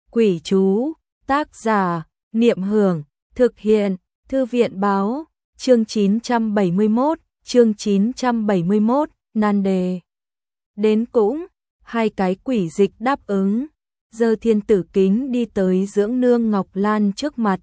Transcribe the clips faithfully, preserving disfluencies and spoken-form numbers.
Quỷ chú, tác giả, Niệm Hưởng, thực hiện, Thư viện báo, chương chín trăm bảy mươi mốt, chương chín trăm bảy mươi mốt, nan đề. Đến cũng, hai cái quỷ dịch đáp ứng, giơ thiên tử kính đi tới dưỡng nương Ngọc Lan trước mặt.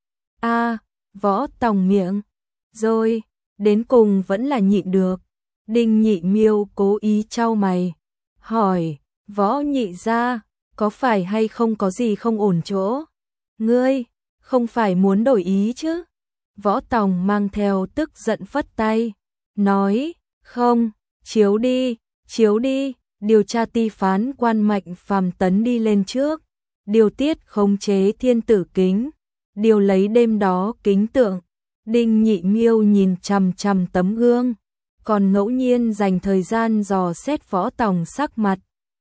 A, Võ Tòng miệng, rồi, đến cùng vẫn là nhịn được. Đinh Nhị Miêu cố ý chau mày, hỏi, Võ nhị gia, có phải hay không có gì không ổn chỗ? Ngươi, không phải muốn đổi ý chứ? Võ Tòng mang theo tức giận phất tay, nói, không, chiếu đi, chiếu đi, điều tra ti phán quan Mạnh Phàm Tấn đi lên trước, điều tiết khống chế thiên tử kính, điều lấy đêm đó kính tượng. Đinh Nhị Miêu nhìn chằm chằm tấm gương, còn ngẫu nhiên dành thời gian dò xét Võ Tòng sắc mặt.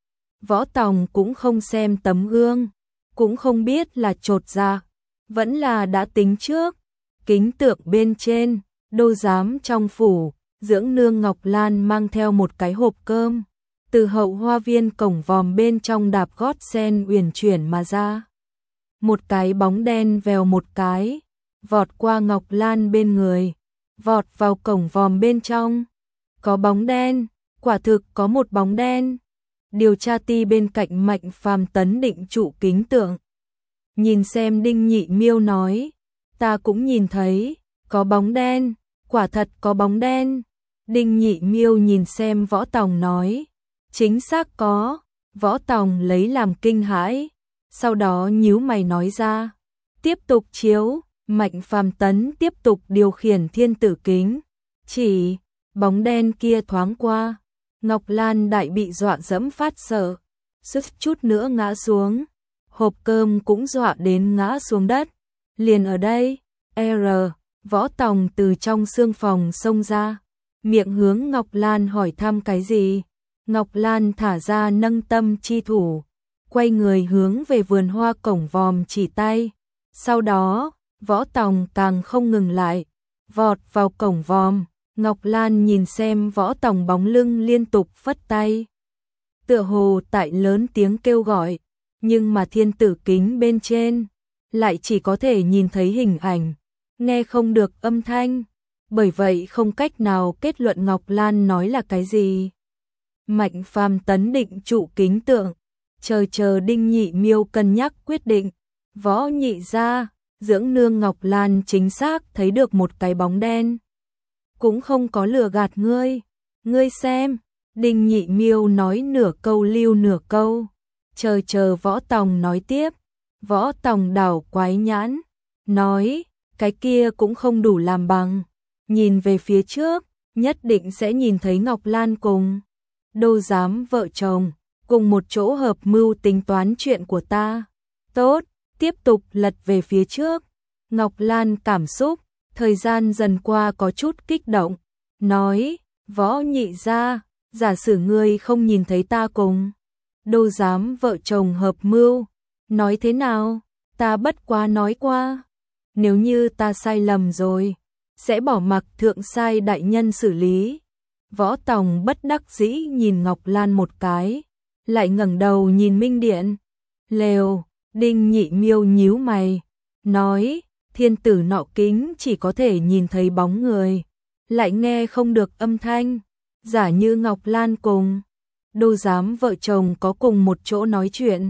Võ Tòng cũng không xem tấm gương, cũng không biết là chột dạ, vẫn là đã tính trước. Kính tượng bên trên, đô giám trong phủ, dưỡng nương Ngọc Lan mang theo một cái hộp cơm, từ hậu hoa viên cổng vòm bên trong đạp gót sen uyển chuyển mà ra. Một cái bóng đen vèo một cái, vọt qua Ngọc Lan bên người, vọt vào cổng vòm bên trong. Có bóng đen, quả thực có một bóng đen. Điều tra ti bên cạnh Mạnh Phàm Tấn định trụ kính tượng. Nhìn xem Đinh Nhị Miêu nói, ta cũng nhìn thấy, có bóng đen, quả thật có bóng đen. Đinh Nhị Miêu nhìn xem Võ Tòng nói, chính xác có. Võ Tòng lấy làm kinh hãi, sau đó nhíu mày nói ra, tiếp tục chiếu. Mạnh Phàm Tấn tiếp tục điều khiển thiên tử kính, chỉ bóng đen kia thoáng qua, Ngọc Lan đại bị dọa dẫm phát sợ, suýt chút nữa ngã xuống, hộp cơm cũng dọa đến ngã xuống đất. Liền ở đây, R, Võ Tòng từ trong xương phòng xông ra, miệng hướng Ngọc Lan hỏi thăm cái gì. Ngọc Lan thả ra nâng tâm chi thủ, quay người hướng về vườn hoa cổng vòm chỉ tay, sau đó Võ Tòng càng không ngừng lại, vọt vào cổng vòm. Ngọc Lan nhìn xem Võ Tòng bóng lưng liên tục phất tay, tựa hồ tại lớn tiếng kêu gọi, nhưng mà thiên tử kính bên trên lại chỉ có thể nhìn thấy hình ảnh, nghe không được âm thanh, bởi vậy không cách nào kết luận Ngọc Lan nói là cái gì. Mạnh Phàm Tấn định trụ kính tượng, chờ chờ Đinh Nhị Miêu cân nhắc quyết định. Võ nhị gia, dưỡng nương Ngọc Lan chính xác thấy được một cái bóng đen, cũng không có lừa gạt ngươi. Ngươi xem, Đinh Nhị Miêu nói nửa câu lưu nửa câu, chờ chờ Võ Tòng nói tiếp. Võ Tòng đảo quái nhãn, nói, cái kia cũng không đủ làm bằng, nhìn về phía trước, nhất định sẽ nhìn thấy Ngọc Lan cùng đô giám vợ chồng, cùng một chỗ hợp mưu tính toán chuyện của ta. Tốt, tiếp tục lật về phía trước. Ngọc Lan cảm xúc, thời gian dần qua có chút kích động, nói, Võ nhị gia, giả sử ngươi không nhìn thấy ta cùng đô giám vợ chồng hợp mưu, nói thế nào? Ta bất quá nói qua, nếu như ta sai lầm rồi, sẽ bỏ mặc thượng sai đại nhân xử lý. Võ Tòng bất đắc dĩ nhìn Ngọc Lan một cái, lại ngẩng đầu nhìn Minh Điện. Lều, Đinh Nhị Miêu nhíu mày, nói, thiên tử nọ kính chỉ có thể nhìn thấy bóng người, lại nghe không được âm thanh, giả như Ngọc Lan cùng đô giám vợ chồng có cùng một chỗ nói chuyện.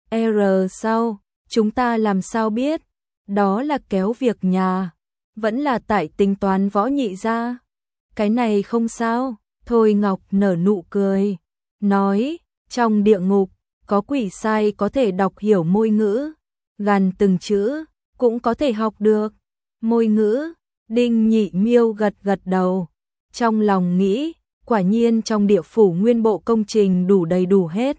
R sau, chúng ta làm sao biết, đó là kéo việc nhà, vẫn là tại tính toán Võ nhị gia. Cái này không sao. Thôi Ngọc nở nụ cười, nói, trong địa ngục, có quỷ sai có thể đọc hiểu môi ngữ, gàn từng chữ, cũng có thể học được. Môi ngữ, Đinh Nhị Miêu gật gật đầu, trong lòng nghĩ, quả nhiên trong địa phủ nguyên bộ công trình đủ đầy đủ hết.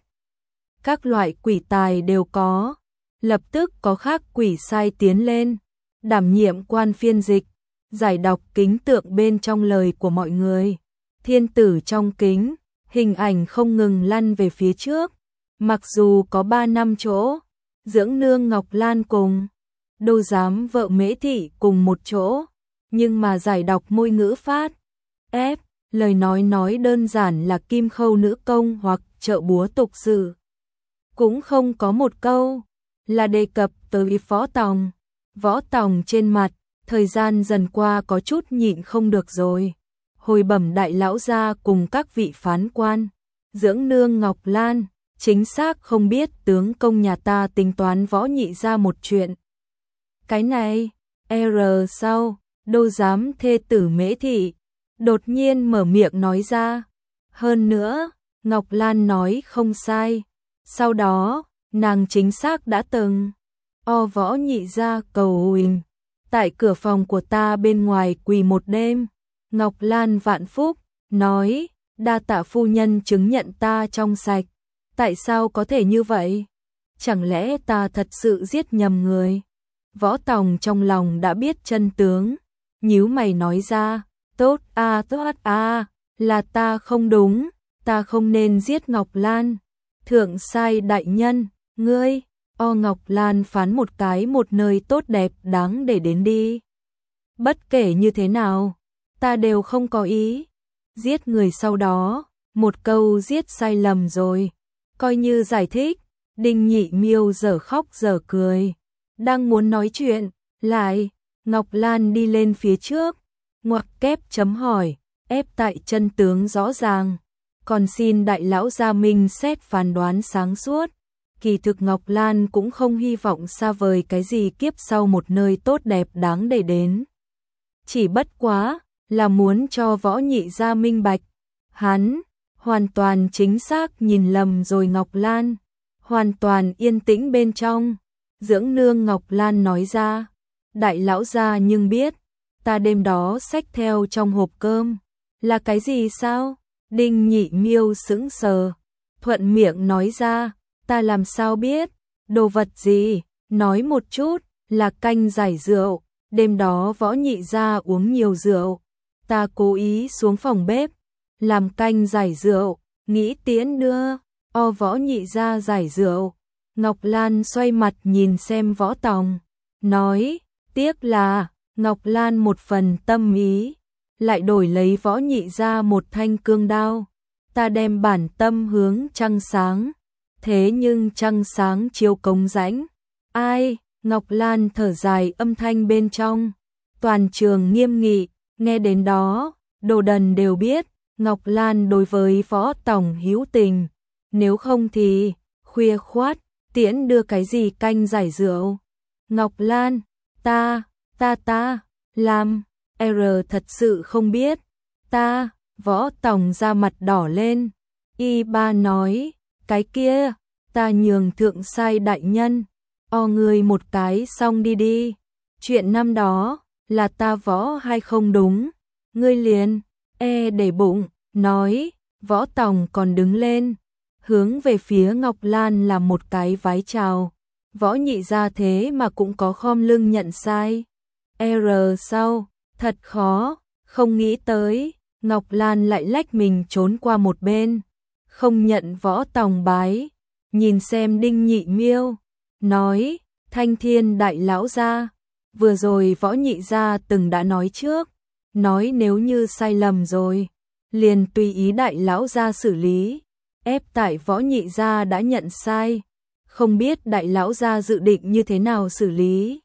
Các loại quỷ tài đều có, lập tức có khác quỷ sai tiến lên, đảm nhiệm quan phiên dịch, giải đọc kính tượng bên trong lời của mọi người. Thiên tử trong kính, hình ảnh không ngừng lăn về phía trước, mặc dù có ba năm chỗ, dưỡng nương Ngọc Lan cùng đô giám vợ Mễ Thị cùng một chỗ, nhưng mà giải đọc môi ngữ phát ép, lời nói nói đơn giản là kim khâu nữ công hoặc trợ búa tục sự, cũng không có một câu là đề cập tới Võ Tòng. Võ Tòng trên mặt, thời gian dần qua có chút nhịn không được rồi. Hồi bẩm đại lão gia cùng các vị phán quan, dưỡng nương Ngọc Lan, chính xác không biết tướng công nhà ta tính toán Võ nhị gia một chuyện. Cái này, R sau, đâu dám thê tử Mễ thị, đột nhiên mở miệng nói ra. Hơn nữa, Ngọc Lan nói không sai. Sau đó, nàng chính xác đã từng o Võ nhị gia cầu huỳnh, tại cửa phòng của ta bên ngoài quỳ một đêm. Ngọc Lan vạn phúc, nói, đa tạ phu nhân chứng nhận ta trong sạch. Tại sao có thể như vậy? Chẳng lẽ ta thật sự giết nhầm người? Võ Tòng trong lòng đã biết chân tướng, nhíu mày nói ra, tốt a tốt a, là ta không đúng, ta không nên giết Ngọc Lan. Thượng sai đại nhân, ngươi, o Ngọc Lan phán một cái một nơi tốt đẹp đáng để đến đi. Bất kể như thế nào, ta đều không có ý giết người, sau đó, một câu giết sai lầm rồi, coi như giải thích. Đinh Nhị Miêu dở khóc dở cười, đang muốn nói chuyện, lại, Ngọc Lan đi lên phía trước, ngoặc kép chấm hỏi, ép tại chân tướng rõ ràng, còn xin đại lão gia minh xét phán đoán sáng suốt. Kỳ thực Ngọc Lan cũng không hy vọng xa vời cái gì kiếp sau một nơi tốt đẹp đáng để đến. Chỉ bất quá là muốn cho Võ nhị gia minh bạch, hắn hoàn toàn chính xác nhìn lầm rồi. Ngọc Lan hoàn toàn yên tĩnh bên trong, dưỡng nương Ngọc Lan nói ra, đại lão gia nhưng biết, ta đêm đó xách theo trong hộp cơm, là cái gì sao? Đinh Nhị Miêu sững sờ, thuận miệng nói ra, ta làm sao biết, đồ vật gì, nói một chút, là canh giải rượu, đêm đó Võ nhị gia uống nhiều rượu, ta cố ý xuống phòng bếp, làm canh giải rượu, nghĩ tiễn đưa, o Võ nhị gia giải rượu. Ngọc Lan xoay mặt nhìn xem Võ Tòng, nói, tiếc là, Ngọc Lan một phần tâm ý, lại đổi lấy Võ nhị gia một thanh cương đao, ta đem bản tâm hướng trăng sáng, thế nhưng trăng sáng chiếu cống rãnh. Ai? Ngọc Lan thở dài, âm thanh bên trong toàn trường nghiêm nghị, nghe đến đó, đồ đần đều biết, Ngọc Lan đối với Võ Tòng hữu tình, nếu không thì, khuya khoát, tiễn đưa cái gì canh giải rượu. Ngọc Lan, ta, ta ta, làm, R thật sự không biết, ta, Võ Tòng ra mặt đỏ lên, y ba nói, cái kia, ta nhường thượng sai đại nhân, o người một cái xong đi đi, chuyện năm đó, là ta Võ hay không đúng, ngươi liền, e để bụng, nói, Võ Tòng còn đứng lên, hướng về phía Ngọc Lan là một cái vái chào, Võ nhị gia thế mà cũng có khom lưng nhận sai. R sau, thật khó, không nghĩ tới, Ngọc Lan lại lách mình trốn qua một bên, không nhận Võ Tòng bái, nhìn xem Đinh Nhị Miêu, nói, Thanh Thiên đại lão gia, vừa rồi Võ nhị gia từng đã nói trước, nói nếu như sai lầm rồi, liền tùy ý đại lão gia xử lý, ép tại Võ nhị gia đã nhận sai, không biết đại lão gia dự định như thế nào xử lý.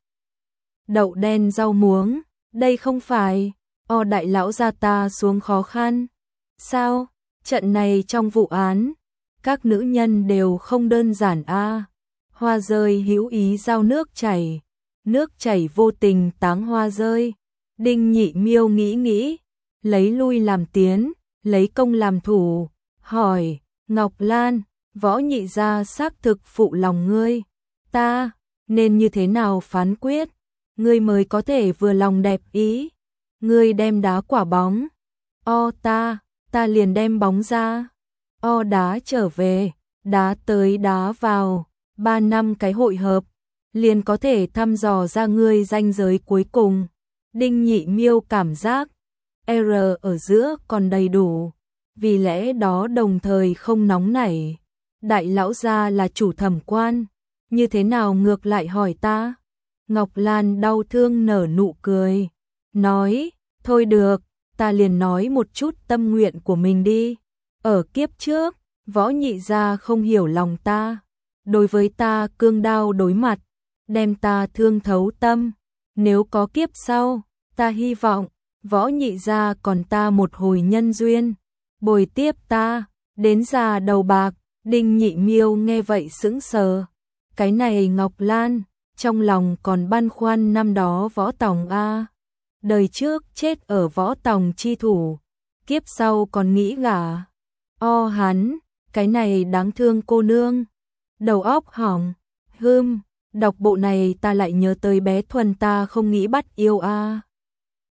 Đậu đen rau muống, đây không phải, o đại lão gia ta xuống khó khăn. Sao, trận này trong vụ án, các nữ nhân đều không đơn giản a. Hoa rơi hữu ý giao nước chảy, nước chảy vô tình táng hoa rơi. Đinh Nhị Miêu nghĩ nghĩ, lấy lui làm tiến, lấy công làm thủ, hỏi, Ngọc Lan, Võ nhị gia xác thực phụ lòng ngươi, ta nên như thế nào phán quyết, ngươi mới có thể vừa lòng đẹp ý. Ngươi đem đá quả bóng, o ta, ta liền đem bóng ra, o đá trở về, đá tới đá vào, ba năm cái hội hợp, liền có thể thăm dò ra ngươi ranh giới cuối cùng. Đinh Nhị Miêu cảm giác, R ở giữa còn đầy đủ, vì lẽ đó đồng thời không nóng nảy. Đại lão gia là chủ thẩm quan, như thế nào ngược lại hỏi ta? Ngọc Lan đau thương nở nụ cười, nói, thôi được, ta liền nói một chút tâm nguyện của mình đi. Ở kiếp trước, Võ nhị gia không hiểu lòng ta, đối với ta cương đao đối mặt, đem ta thương thấu tâm. Nếu có kiếp sau, ta hy vọng, Võ nhị gia còn ta một hồi nhân duyên, bồi tiếp ta, đến già đầu bạc. Đinh Nhị Miêu nghe vậy sững sờ. Cái này Ngọc Lan, trong lòng còn băn khoăn năm đó Võ Tòng a, đời trước chết ở Võ Tòng chi thủ, kiếp sau còn nghĩ gả o hắn, cái này đáng thương cô nương. Đầu óc hỏng, hưm, đọc bộ này ta lại nhớ tới bé Thuần ta không nghĩ bắt yêu a.